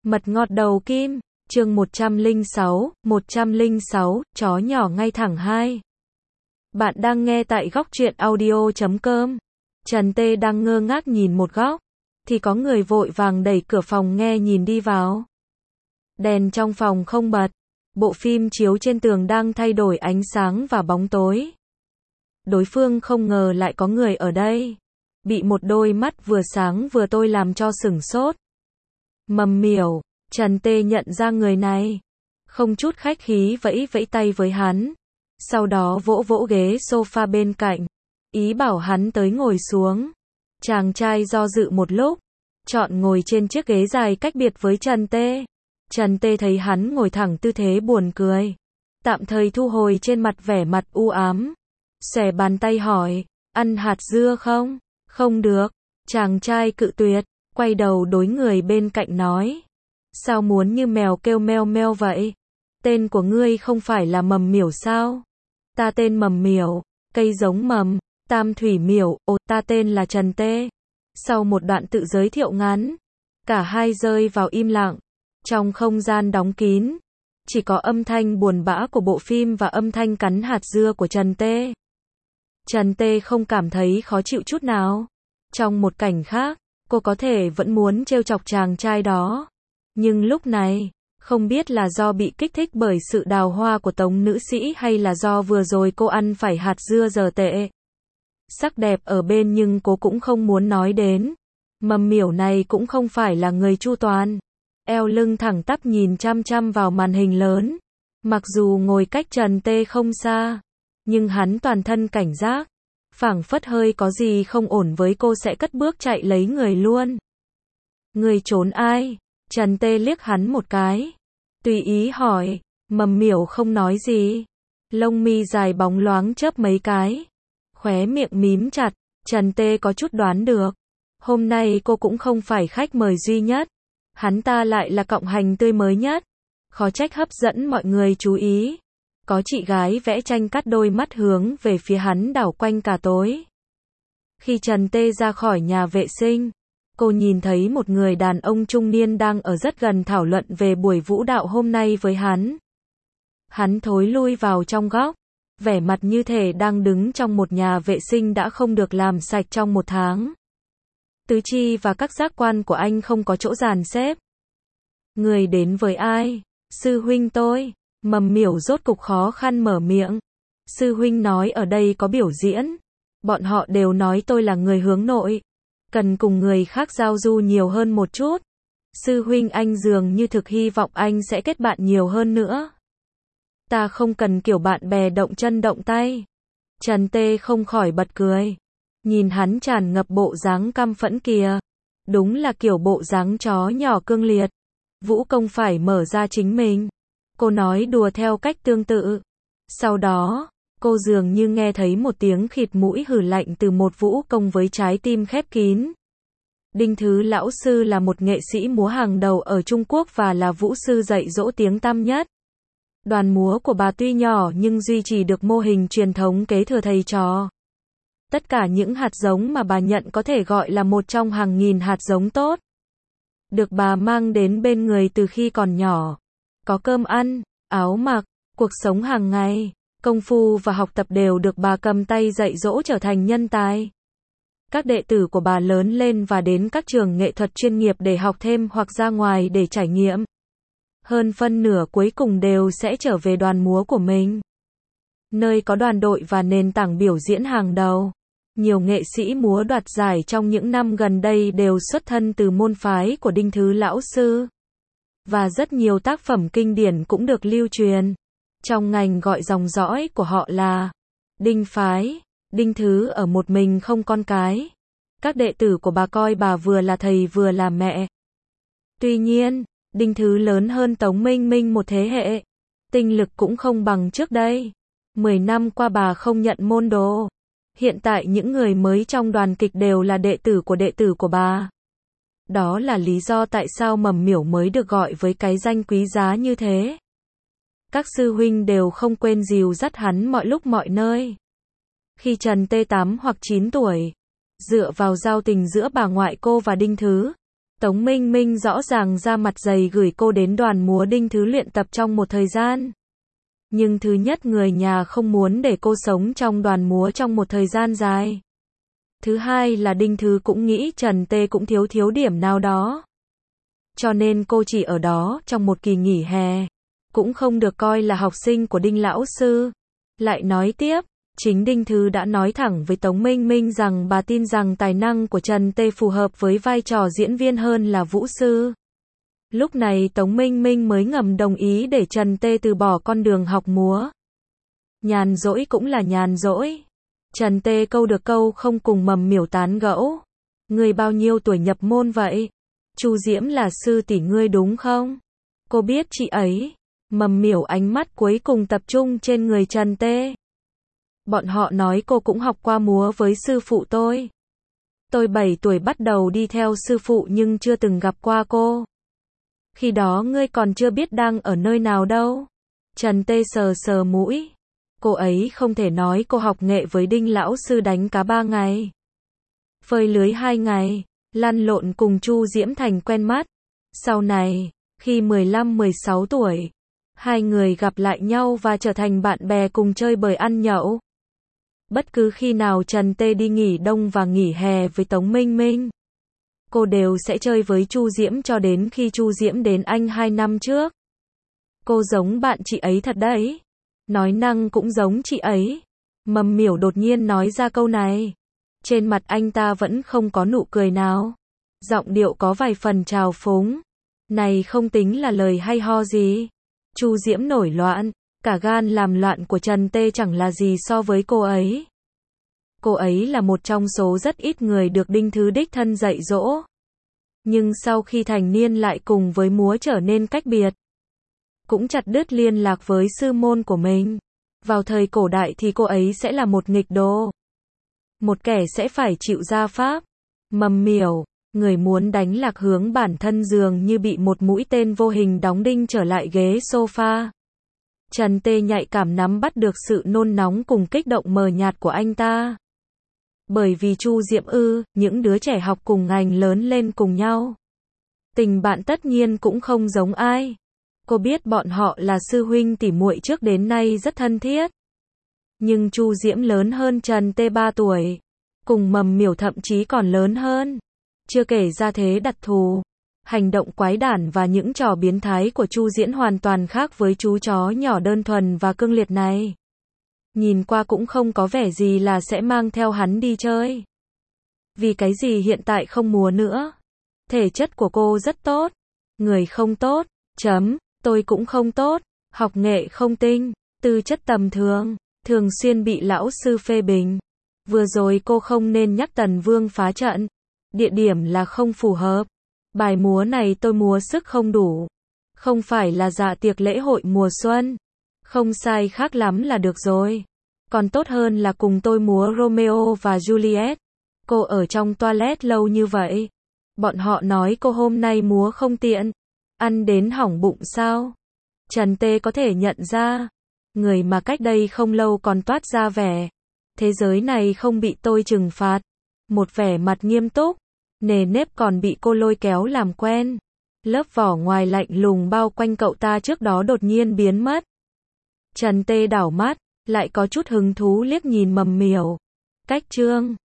Mật ngọt đầu kim, chương 106, chó nhỏ ngay thẳng 2. Bạn đang nghe tại góc truyện audio.com. Trần Tê đang ngơ ngác nhìn một góc, thì có người vội vàng đẩy cửa phòng nghe nhìn đi vào. Đèn trong phòng không bật, bộ phim chiếu trên tường đang thay đổi ánh sáng và bóng tối. Đối phương không ngờ lại có người ở đây, bị một đôi mắt vừa sáng vừa tối làm cho sửng sốt. Mầm Miểu, Trần Tê nhận ra người này, không chút khách khí vẫy vẫy tay với hắn, sau đó vỗ vỗ ghế sofa bên cạnh, ý bảo hắn tới ngồi xuống. Chàng trai do dự một lúc, chọn ngồi trên chiếc ghế dài cách biệt với Trần Tê. Trần Tê thấy hắn ngồi thẳng tư thế buồn cười, tạm thời thu hồi trên mặt vẻ mặt u ám, xòe bàn tay hỏi, ăn hạt dưa không? Không được, chàng trai cự tuyệt, quay đầu đối người bên cạnh nói, sao muốn như mèo kêu meo meo vậy? Tên của ngươi không phải là Mầm Miểu sao? Ta tên Mầm Miểu, cây giống mầm, tam thủy miểu, ta tên là Trần Tê. Sau một đoạn tự giới thiệu ngắn, cả hai rơi vào im lặng. Trong không gian đóng kín, chỉ có âm thanh buồn bã của bộ phim và âm thanh cắn hạt dưa của Trần Tê. Trần Tê không cảm thấy khó chịu chút nào. Trong một cảnh khác, cô có thể vẫn muốn trêu chọc chàng trai đó. Nhưng lúc này, không biết là do bị kích thích bởi sự đào hoa của Tống nữ sĩ hay là do vừa rồi cô ăn phải hạt dưa dở tệ. Sắc đẹp ở bên nhưng cô cũng không muốn nói đến. Mầm Miểu này cũng không phải là người chu toàn. Eo lưng thẳng tắp nhìn chăm chăm vào màn hình lớn. Mặc dù ngồi cách Trần Tê không xa, nhưng hắn toàn thân cảnh giác. Phảng phất hơi có gì không ổn với cô sẽ cất bước chạy lấy người luôn. Người trốn ai? Trần Tê liếc hắn một cái, tùy ý hỏi. Mầm Miểu không nói gì, lông mi dài bóng loáng chớp mấy cái, khóe miệng mím chặt. Trần Tê có chút đoán được, hôm nay cô cũng không phải khách mời duy nhất, hắn ta lại là cộng hành tươi mới nhất, khó trách hấp dẫn mọi người chú ý. Có chị gái vẽ tranh cắt đôi mắt hướng về phía hắn đảo quanh cả tối. Khi Trần Tê ra khỏi nhà vệ sinh, cô nhìn thấy một người đàn ông trung niên đang ở rất gần thảo luận về buổi vũ đạo hôm nay với hắn. Hắn thối lui vào trong góc, vẻ mặt như thể đang đứng trong một nhà vệ sinh đã không được làm sạch trong một tháng. Tứ chi và các giác quan của anh không có chỗ dàn xếp. Người đến với ai? Sư huynh tôi. Mầm Miểu rốt cục khó khăn mở miệng. Sư huynh nói ở đây có biểu diễn. Bọn họ đều nói tôi là người hướng nội, cần cùng người khác giao du nhiều hơn một chút. Sư huynh anh dường như thực hy vọng anh sẽ kết bạn nhiều hơn nữa. Ta không cần kiểu bạn bè động chân động tay. Trần Tê không khỏi bật cười. Nhìn hắn tràn ngập bộ dáng căm phẫn kìa. Đúng là kiểu bộ dáng chó nhỏ cương liệt. Vũ công phải mở ra chính mình. Cô nói đùa theo cách tương tự. Sau đó, cô dường như nghe thấy một tiếng khịt mũi hừ lạnh từ một vũ công với trái tim khép kín. Đinh Thứ lão sư là một nghệ sĩ múa hàng đầu ở Trung Quốc và là vũ sư dạy dỗ tiếng tăm nhất. Đoàn múa của bà tuy nhỏ nhưng duy trì được mô hình truyền thống kế thừa thầy trò. Tất cả những hạt giống mà bà nhận có thể gọi là một trong hàng nghìn hạt giống tốt, được bà mang đến bên người từ khi còn nhỏ. Có cơm ăn, áo mặc, cuộc sống hàng ngày, công phu và học tập đều được bà cầm tay dạy dỗ trở thành nhân tài. Các đệ tử của bà lớn lên và đến các trường nghệ thuật chuyên nghiệp để học thêm hoặc ra ngoài để trải nghiệm. Hơn phân nửa cuối cùng đều sẽ trở về đoàn múa của mình, nơi có đoàn đội và nền tảng biểu diễn hàng đầu. Nhiều nghệ sĩ múa đoạt giải trong những năm gần đây đều xuất thân từ môn phái của Đinh Thứ lão sư. Và rất nhiều tác phẩm kinh điển cũng được lưu truyền. Trong ngành gọi dòng dõi của họ là Đinh phái. Đinh Thứ ở một mình không con cái. Các đệ tử của bà coi bà vừa là thầy vừa là mẹ. Tuy nhiên, Đinh Thứ lớn hơn Tống Minh Minh một thế hệ. Tinh lực cũng không bằng trước đây. 10 năm qua bà không nhận môn đồ. Hiện tại những người mới trong đoàn kịch đều là đệ tử của bà. Đó là lý do tại sao Mầm Miểu mới được gọi với cái danh quý giá như thế. Các sư huynh đều không quên dìu dắt hắn mọi lúc mọi nơi. Khi Trần Tê 8 hoặc 9 tuổi, dựa vào giao tình giữa bà ngoại cô và Đinh Thứ, Tống Minh Minh rõ ràng ra mặt dày gửi cô đến đoàn múa Đinh Thứ luyện tập trong một thời gian. Nhưng thứ nhất người nhà không muốn để cô sống trong đoàn múa trong một thời gian dài. Thứ hai là Đinh Thứ cũng nghĩ Trần Tê cũng thiếu điểm nào đó. Cho nên cô chỉ ở đó trong một kỳ nghỉ hè. Cũng không được coi là học sinh của Đinh lão sư. Lại nói tiếp, chính Đinh Thứ đã nói thẳng với Tống Minh Minh rằng bà tin rằng tài năng của Trần Tê phù hợp với vai trò diễn viên hơn là vũ sư. Lúc này Tống Minh Minh mới ngầm đồng ý để Trần Tê từ bỏ con đường học múa. Nhàn rỗi cũng là nhàn rỗi. Trần Tê câu được câu không cùng Mầm Miểu tán gẫu. Người bao nhiêu tuổi nhập môn vậy? Chu Diễm là sư tỷ ngươi đúng không? Cô biết chị ấy. Mầm Miểu ánh mắt cuối cùng tập trung trên người Trần Tê. Bọn họ nói cô cũng học qua múa với sư phụ tôi. Tôi 7 tuổi bắt đầu đi theo sư phụ nhưng chưa từng gặp qua cô. Khi đó ngươi còn chưa biết đang ở nơi nào đâu. Trần Tê sờ mũi. Cô ấy không thể nói cô học nghệ với Đinh lão sư đánh cá 3 ngày. Phơi lưới 2 ngày. Lăn lộn cùng Chu Diễm thành quen mắt. Sau này, khi 15-16 tuổi, hai người gặp lại nhau và trở thành bạn bè cùng chơi bời ăn nhậu. Bất cứ khi nào Trần Tê đi nghỉ đông và nghỉ hè với Tống Minh Minh, cô đều sẽ chơi với Chu Diễm cho đến khi Chu Diễm đến Anh 2 năm trước. Cô giống bạn chị ấy thật đấy. Nói năng cũng giống chị ấy. Mầm Miểu đột nhiên nói ra câu này. Trên mặt anh ta vẫn không có nụ cười nào. Giọng điệu có vài phần trào phúng. Này không tính là lời hay ho gì. Chu Diễm nổi loạn. Cả gan làm loạn của Trần Tê chẳng là gì so với cô ấy. Cô ấy là một trong số rất ít người được Đinh Thứ đích thân dạy dỗ. Nhưng sau khi thành niên lại cùng với múa trở nên cách biệt. Cũng chặt đứt liên lạc với sư môn của mình. Vào thời cổ đại thì cô ấy sẽ là một nghịch đồ. Một kẻ sẽ phải chịu gia pháp. Mầm Miểu, người muốn đánh lạc hướng bản thân dường như bị một mũi tên vô hình đóng đinh trở lại ghế sofa. Trần Tê nhạy cảm nắm bắt được sự nôn nóng cùng kích động mờ nhạt của anh ta. Bởi vì Chu Diễm những đứa trẻ học cùng ngành lớn lên cùng nhau. Tình bạn tất nhiên cũng không giống ai. Cô biết bọn họ là sư huynh tỉ muội trước đến nay rất thân thiết. Nhưng Chu Diễm lớn hơn Trần Tê 3 tuổi. Cùng Mầm Miểu thậm chí còn lớn hơn. Chưa kể ra thế đặc thù. Hành động quái đản và những trò biến thái của Chu Diễm hoàn toàn khác với chú chó nhỏ đơn thuần và cương liệt này. Nhìn qua cũng không có vẻ gì là sẽ mang theo hắn đi chơi. Vì cái gì hiện tại không múa nữa? Thể chất của cô rất tốt. Người không tốt. Tôi cũng không tốt. Học nghệ không tinh. Tư chất tầm thường. Thường xuyên bị lão sư phê bình. Vừa rồi cô không nên nhắc Tần Vương phá trận. Địa điểm là không phù hợp. Bài múa này tôi múa sức không đủ. Không phải là dạ tiệc lễ hội mùa xuân. Không sai khác lắm là được rồi. Còn tốt hơn là cùng tôi múa Romeo và Juliet. Cô ở trong toilet lâu như vậy. Bọn họ nói cô hôm nay múa không tiện. Ăn đến hỏng bụng sao? Trần Tê có thể nhận ra. Người mà cách đây không lâu còn toát ra vẻ. Thế giới này không bị tôi trừng phạt. Một vẻ mặt nghiêm túc. Nề nếp còn bị cô lôi kéo làm quen. Lớp vỏ ngoài lạnh lùng bao quanh cậu ta trước đó đột nhiên biến mất. Trần Tê đảo mắt, lại có chút hứng thú liếc nhìn Mầm Miểu. Cách chương